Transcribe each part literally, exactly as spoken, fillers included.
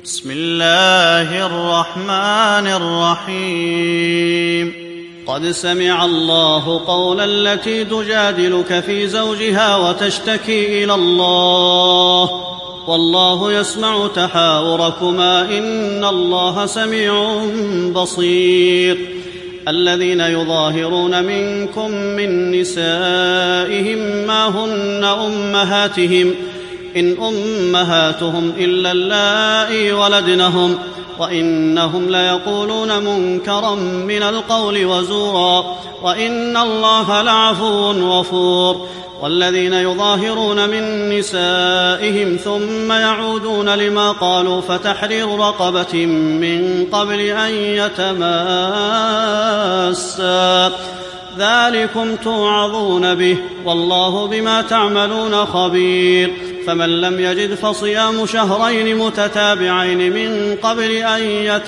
بسم الله الرحمن الرحيم قد سمع الله قول التي تجادلك في زوجها وتشتكي إلى الله والله يسمع تحاوركما إن الله سميع بصير. الذين يظاهرون منكم من نسائهم ما هن أمهاتهم إن أمهاتهم إلا اللائي ولدنهم وإنهم ليقولون منكرا من القول وزورا وإن الله لعفو غفور. والذين يظاهرون من نسائهم ثم يعودون لما قالوا فتحرير رقبة من قبل أن يتماسا ذلكم توعظون به والله بما تعملون خبير. فمن لم يجد فصيام شهرين متتابعين من قبل أن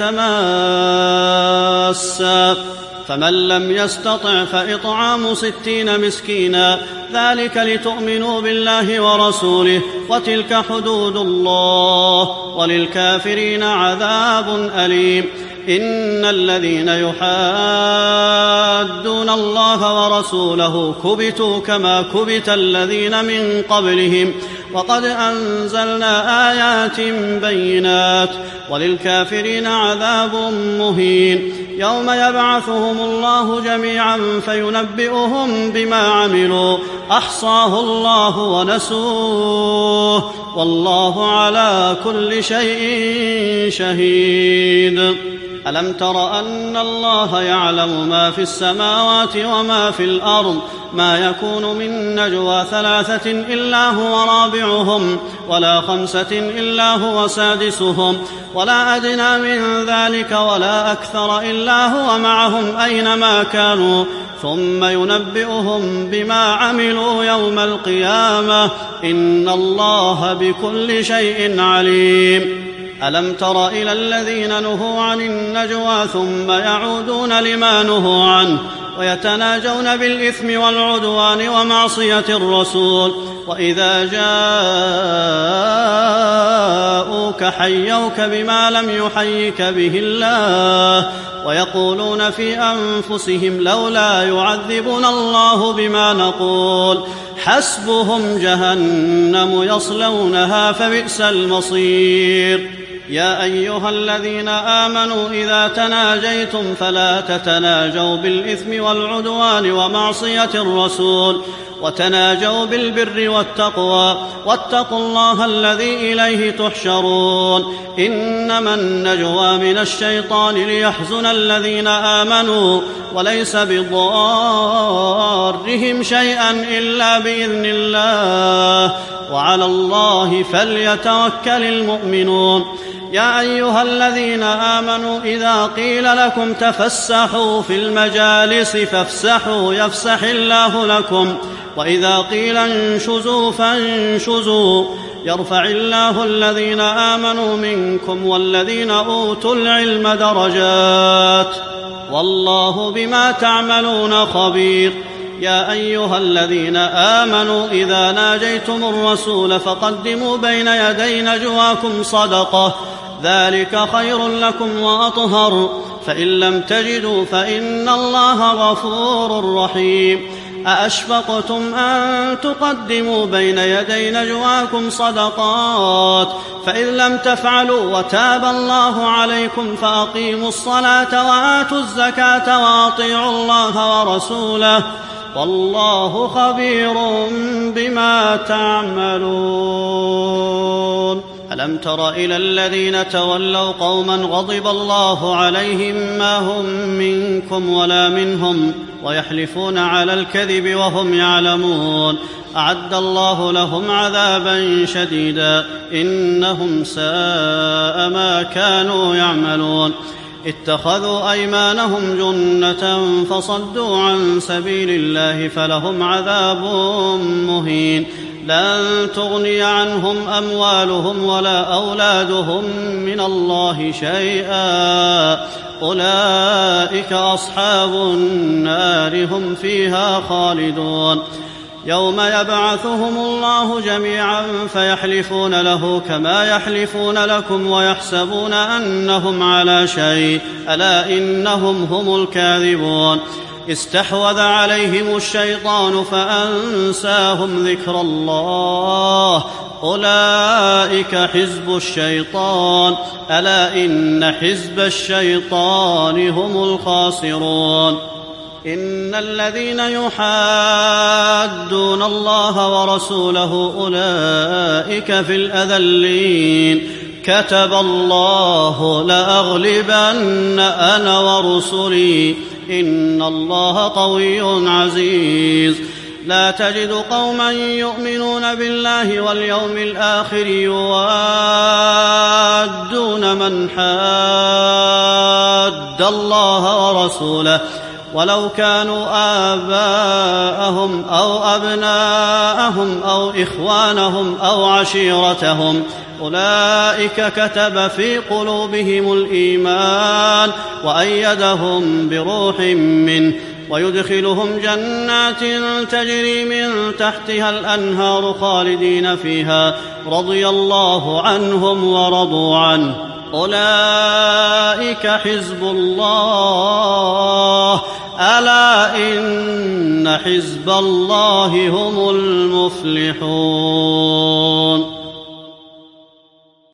يتماسا فمن لم يستطع فإطعام ستين مسكينا ذلك لتؤمنوا بالله ورسوله وتلك حدود الله وللكافرين عذاب أليم. إن الذين يحادون الله ورسوله كبتوا كما كبت الذين من قبلهم وقد أنزلنا آيات بينات وللكافرين عذاب مهين. يوم يبعثهم الله جميعا فينبئهم بما عملوا أحصاه الله ونسوه والله على كل شيء شهيد. ألم تر أن الله يعلم ما في السماوات وما في الأرض ما يكون من نجوى ثلاثة إلا هو رابعهم ولا خمسة إلا هو سادسهم ولا أدنى من ذلك ولا أكثر إلا هو معهم أينما كانوا ثم ينبئهم بما عملوا يوم القيامة إن الله بكل شيء عليم. ألم تر إلى الذين نهوا عن النجوى ثم يعودون لما نهوا عنه ويتناجون بالإثم والعدوان ومعصية الرسول وإذا جاءوك حيوك بما لم يحيك به الله ويقولون في أنفسهم لولا يعذبنا الله بما نقول حسبهم جهنم يصلونها فبئس المصير. يا أيها الذين آمنوا إذا تناجيتم فلا تتناجوا بالإثم والعدوان ومعصية الرسول وتناجوا بالبر والتقوى واتقوا الله الذي إليه تحشرون. إنما النجوى من الشيطان ليحزن الذين آمنوا وليس بضارهم شيئا إلا بإذن الله وعلى الله فليتوكل المؤمنون. يا أيها الذين آمنوا إذا قيل لكم تفسحوا في المجالس فافسحوا يفسح الله لكم وإذا قيل انشزوا فانشزوا يرفع الله الذين آمنوا منكم والذين أوتوا العلم درجات والله بما تعملون خبير. يا أيها الذين آمنوا إذا ناجيتم الرسول فقدموا بين يدي نجواكم صدقة ذلك خير لكم وأطهر فإن لم تجدوا فإن الله غفور رحيم. أأشفقتم أن تقدموا بين يدي نجواكم صدقات فإذ لم تفعلوا وتاب الله عليكم فأقيموا الصلاة وآتوا الزكاة وأطيعوا الله ورسوله والله خبير بما تعملون. ألم تر إلى الذين تولوا قوما غضب الله عليهم ما هم منكم ولا منهم ويحلفون على الكذب وهم يعلمون أعد الله لهم عذابا شديدا إنهم ساء ما كانوا يعملون. اتخذوا أيمانهم جنة فصدوا عن سبيل الله فلهم عذاب مهين. لن تغني عنهم أموالهم ولا أولادهم من الله شيئا أولئك أصحاب النار هم فيها خالدون. يوم يبعثهم الله جميعا فيحلفون له كما يحلفون لكم ويحسبون أنهم على شيء ألا إنهم هم الكاذبون استحوذ عليهم الشيطان فأنساهم ذكر الله أولئك حزب الشيطان ألا إن حزب الشيطان هم الخاسرون إن الذين يحادون الله ورسوله أولئك في الأذلين كتب الله لأغلبن أنا ورسلي إن الله قوي عزيز لا تجد قوما يؤمنون بالله واليوم الآخر يوادون من حاد الله ورسوله ولو كانوا آباءهم أو أبناءهم أو إخوانهم أو عشيرتهم أولئك كتب في قلوبهم الإيمان وأيدهم بروح منه ويدخلهم جنات تجري من تحتها الأنهار خالدين فيها رضي الله عنهم ورضوا عنه أولئك حزب الله ألا إن حزب الله هم المفلحون.